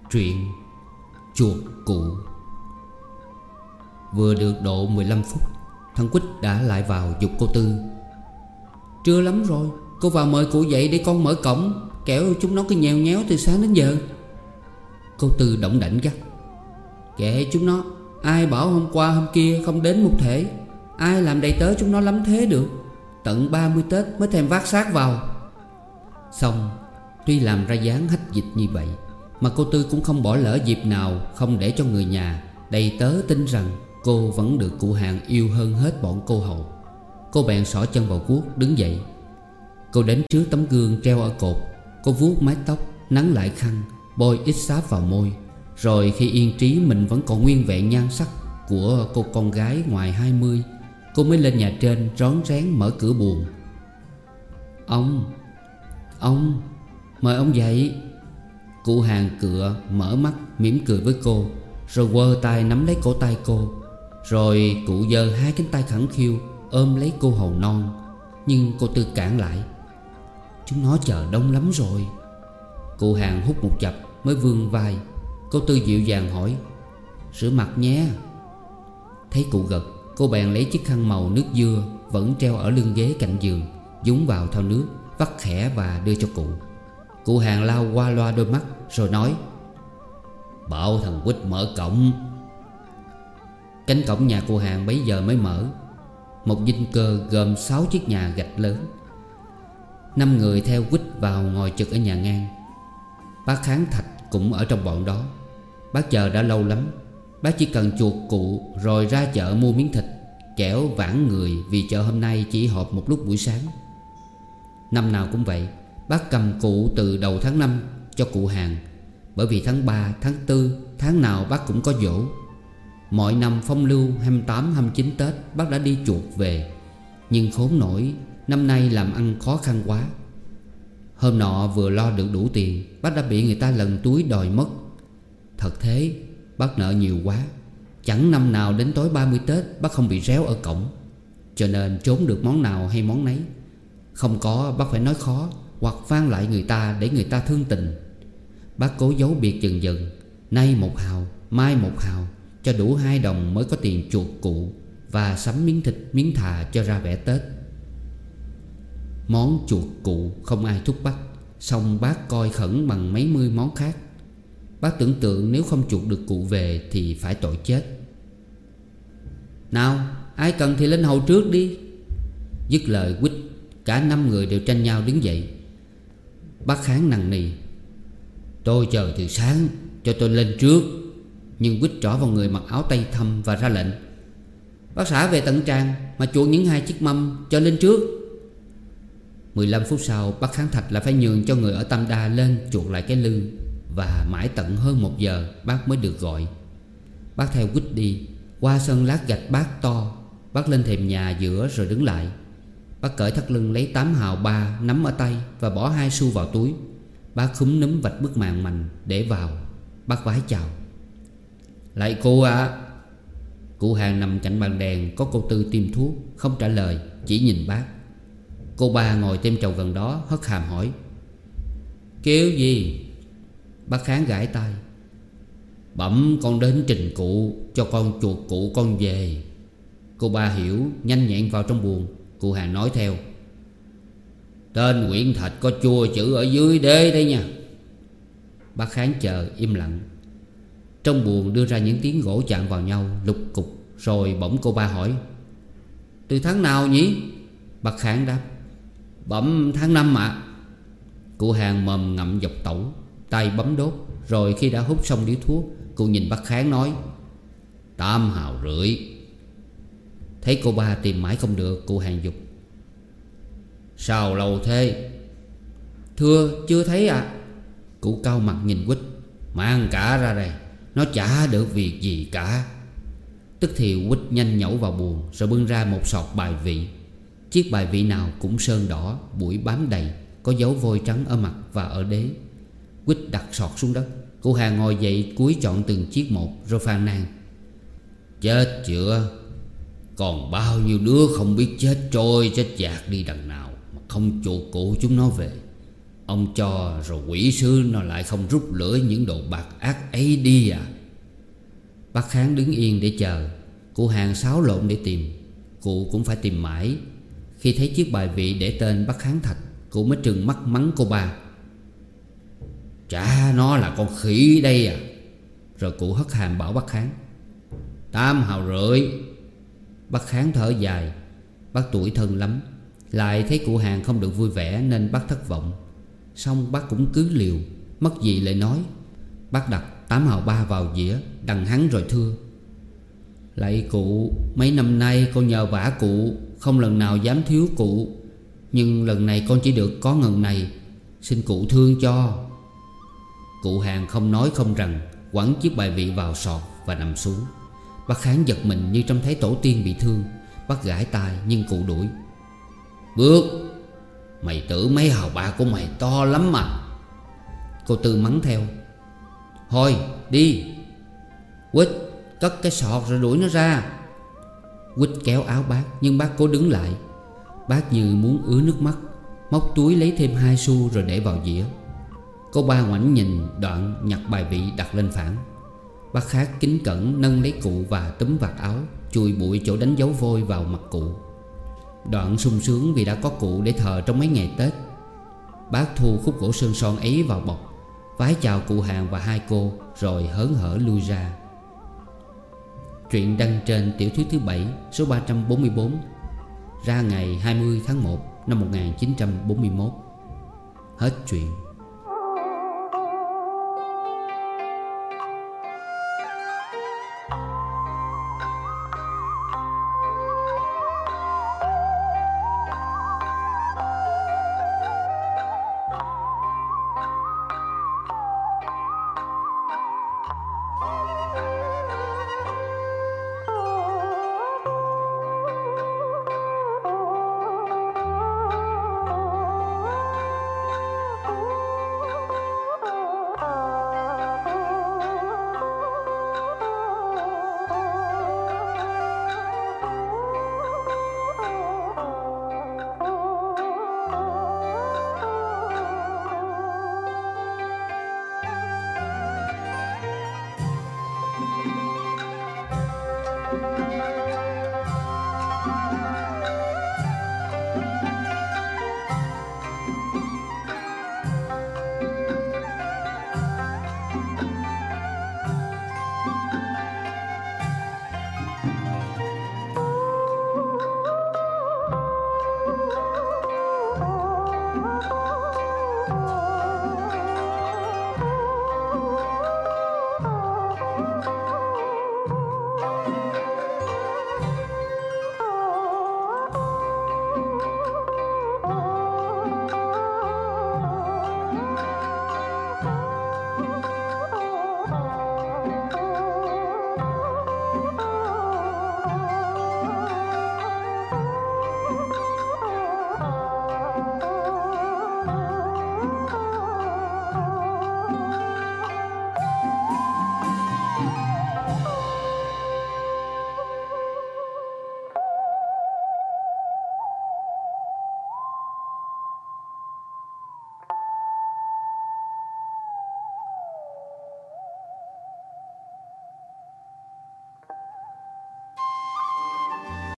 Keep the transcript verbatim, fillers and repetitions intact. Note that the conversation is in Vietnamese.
Truyện Chuột Cụ. Vừa được độ mười lăm phút, thằng Quýt đã lại vào giục cô Tư. Trưa lắm rồi, cô vào mời cụ dậy để con mở cổng, kẻo chúng nó cứ nhèo nhéo từ sáng đến giờ. Cô Tư đỏng đảnh gắt: Kệ chúng nó, ai bảo hôm qua hôm kia không đến một thể. Ai làm đầy tớ chúng nó lắm thế được. Tận ba mươi Tết mới thèm vác xác vào. Xong, tuy làm ra dáng hách dịch như vậy, mà cô Tư cũng không bỏ lỡ dịp nào không để cho người nhà đầy tớ tin rằng cô vẫn được cụ Hàng yêu hơn hết bọn cô hầu. Cô bèn xỏ chân vào guốc đứng dậy. Cô đến trước tấm gương treo ở cột. Cô vuốt mái tóc, nắn lại khăn, bôi ít sáp vào môi. Rồi khi yên trí mình vẫn còn nguyên vẹn nhan sắc của cô con gái ngoài hai mươi, cô mới lên nhà trên rón rén mở cửa buồng. Ông, ông, mời ông dậy. Cụ Hàng cựa mở mắt mỉm cười với cô, rồi quơ tay nắm lấy cổ tay cô. Rồi cụ giơ hai cánh tay khẳng khiu ôm lấy cô hầu non. Nhưng cô Tư cản lại: Chúng nó chờ đông lắm rồi. Cụ Hàng hút một chập mới vươn vai. Cô Tư dịu dàng hỏi: Rửa mặt nhé. Thấy cụ gật, cô bèn lấy chiếc khăn màu nước dưa vẫn treo ở lưng ghế cạnh giường, dúng vào thau nước, vắt khẽ và đưa cho cụ. Cụ Hàng lau qua loa đôi mắt rồi nói: Bảo thằng Quýt mở cổng. Cánh cổng nhà cụ Hàng bấy giờ mới mở. Một dinh cơ gồm sáu chiếc nhà gạch lớn. Năm người theo Quýt vào ngồi chực ở nhà ngang. Bác Kháng Thạch cũng ở trong bọn đó. Bác chờ đã lâu lắm. Bác chỉ cần chuộc cụ rồi ra chợ mua miếng thịt, kẻo vãn người vì chợ hôm nay chỉ họp một lúc buổi sáng. Năm nào cũng vậy, bác cầm cụ từ đầu tháng năm cho cụ Hàng. Bởi vì tháng ba, tháng tư, tháng nào bác cũng có giỗ. Mọi năm phong lưu hai mươi tám, hai mươi chín Tết bác đã đi chuộc về. Nhưng khốn nổi, năm nay làm ăn khó khăn quá. Hôm nọ vừa lo được đủ tiền, bác đã bị người ta lần túi đòi mất. Thật thế, bác nợ nhiều quá. Chẳng năm nào đến tối ba mươi Tết bác không bị réo ở cổng. Cho nên trốn được món nào hay món nấy. Không có bác phải nói khó, hoặc van lại người ta để người ta thương tình. Bác cố giấu biệt dần dần, nay một hào, mai một hào, cho đủ hai đồng mới có tiền chuộc cụ và sắm miếng thịt miếng thà cho ra vẻ Tết. Món chuộc cụ không ai thúc bắt, xong bác coi khẩn bằng mấy mươi món khác. Bác tưởng tượng nếu không chuộc được cụ về thì phải tội chết. Nào, ai cần thì lên hầu trước đi. Dứt lời Quýt, cả năm người đều tranh nhau đứng dậy. Bác Kháng nằng nì: Tôi chờ từ sáng, cho tôi lên trước. Nhưng Quýt trỏ vào người mặc áo tây thâm và ra lệnh: Bác xã về tận tràng mà chuột những hai chiếc mâm cho lên trước. Mười lăm phút sau, bác Kháng Thạch lại phải nhường cho người ở Tam Đa lên chuột lại cái lư. Và mãi tận hơn một giờ bác mới được gọi. Bác theo Quýt đi. Qua sân lát gạch bát to, bác lên thềm nhà giữa rồi đứng lại. Bác cởi thắt lưng lấy tám hào ba nắm ở tay và bỏ hai xu vào túi. Bác khúm núm vạch bức màn mành để vào. Bác vái chào: Lạy cụ ạ. à. Cụ Hàng nằm cạnh bàn đèn có cô Tư tiêm thuốc, không trả lời, chỉ nhìn bác. Cô ba ngồi tem trầu gần đó hất hàm hỏi: Kêu gì? Bác Kháng gãi tay: Bẩm con đến trình cụ, cho con chuộc cụ con về. Cô ba hiểu, nhanh nhẹn vào trong buồng. Cụ Hàng nói theo: Tên Nguyễn Thạch có chua chữ ở dưới đế đấy nha. Bác Kháng chờ im lặng. Trong buồng đưa ra những tiếng gỗ chạm vào nhau lục cục. Rồi bỗng cô ba hỏi: Từ tháng nào nhỉ? Bác Kháng đáp: Bẩm tháng năm ạ. à. Cụ Hàng mồm ngậm dọc tẩu, tay bấm đốt. Rồi khi đã hút xong điếu thuốc, cụ nhìn bác Kháng nói: Tám hào rưỡi. Thấy cô ba tìm mãi không được, cụ Hàng giục: Sao lâu thế? Thưa chưa thấy ạ. à. Cụ cau mặt nhìn Quýt: Mang cả ra đây, nó chả được việc gì cả. Tức thì Quýt nhanh nhẩu vào buồng, rồi bưng ra một sọt bài vị. Chiếc bài vị nào cũng sơn đỏ, bụi bám đầy, có dấu vôi trắng ở mặt và ở đế. Quýt đặt sọt xuống đất. Cụ Hàng ngồi dậy cúi chọn từng chiếc một rồi phàn nàn: Chết chưa? Còn bao nhiêu đứa không biết chết trôi chết dạt đi đằng nào mà không chuộc cụ chúng nó về. Ông cho rồi quỷ sứ nó lại không rút lưỡi những đồ bạc ác ấy đi à? Bác Kháng đứng yên để chờ. Cụ Hàng xáo lộn để tìm. Cụ cũng phải tìm mãi. Khi thấy chiếc bài vị để tên bác Kháng Thạch, cụ mới trừng mắt mắng cô ba: Chả nó là con khỉ đây à? Rồi cụ hất hàm bảo bác Kháng: Tám hào rưỡi. Bác Kháng thở dài. Bác tuổi thân lắm. Lại thấy cụ Hàng không được vui vẻ nên bác thất vọng. Xong bác cũng cứ liều. Mất gì lại nói. Bác đặt tám hào ba vào dĩa, đằng hắn rồi thưa: Lạy cụ, mấy năm nay con nhờ vả cụ, không lần nào dám thiếu cụ. Nhưng lần này con chỉ được có ngần này, xin cụ thương cho. Cụ Hàng không nói không rằng, quẳng chiếc bài vị vào sọt và nằm xuống. Bác Kháng giật mình như trông thấy tổ tiên bị thương. Bác gãi tai nhưng cụ đuổi: Bước! Mày tưởng mấy hào bạc của mày to lắm mà. Cô Tư mắng theo: Thôi đi! Quýt, cất cái sọt rồi đuổi nó ra. Quýt kéo áo bác, nhưng bác cố đứng lại. Bác như muốn ứa nước mắt, móc túi lấy thêm hai xu rồi để vào dĩa. Cô ba ngoảnh nhìn, đoạn nhặt bài vị đặt lên phản. Bác Khác kính cẩn nâng lấy cụ và túm vạt áo, chùi bụi chỗ đánh dấu vôi vào mặt cụ. Đoạn sung sướng vì đã có cụ để thờ trong mấy ngày Tết. Bác thu khúc gỗ sơn son ấy vào bọc, vái chào cụ Hàng và hai cô, rồi hớn hở lui ra. Truyện đăng trên tiểu thuyết thứ bảy, số ba trăm bốn mươi bốn, ra ngày hai mươi tháng một năm một nghìn chín trăm bốn mươi mốt. Hết truyện.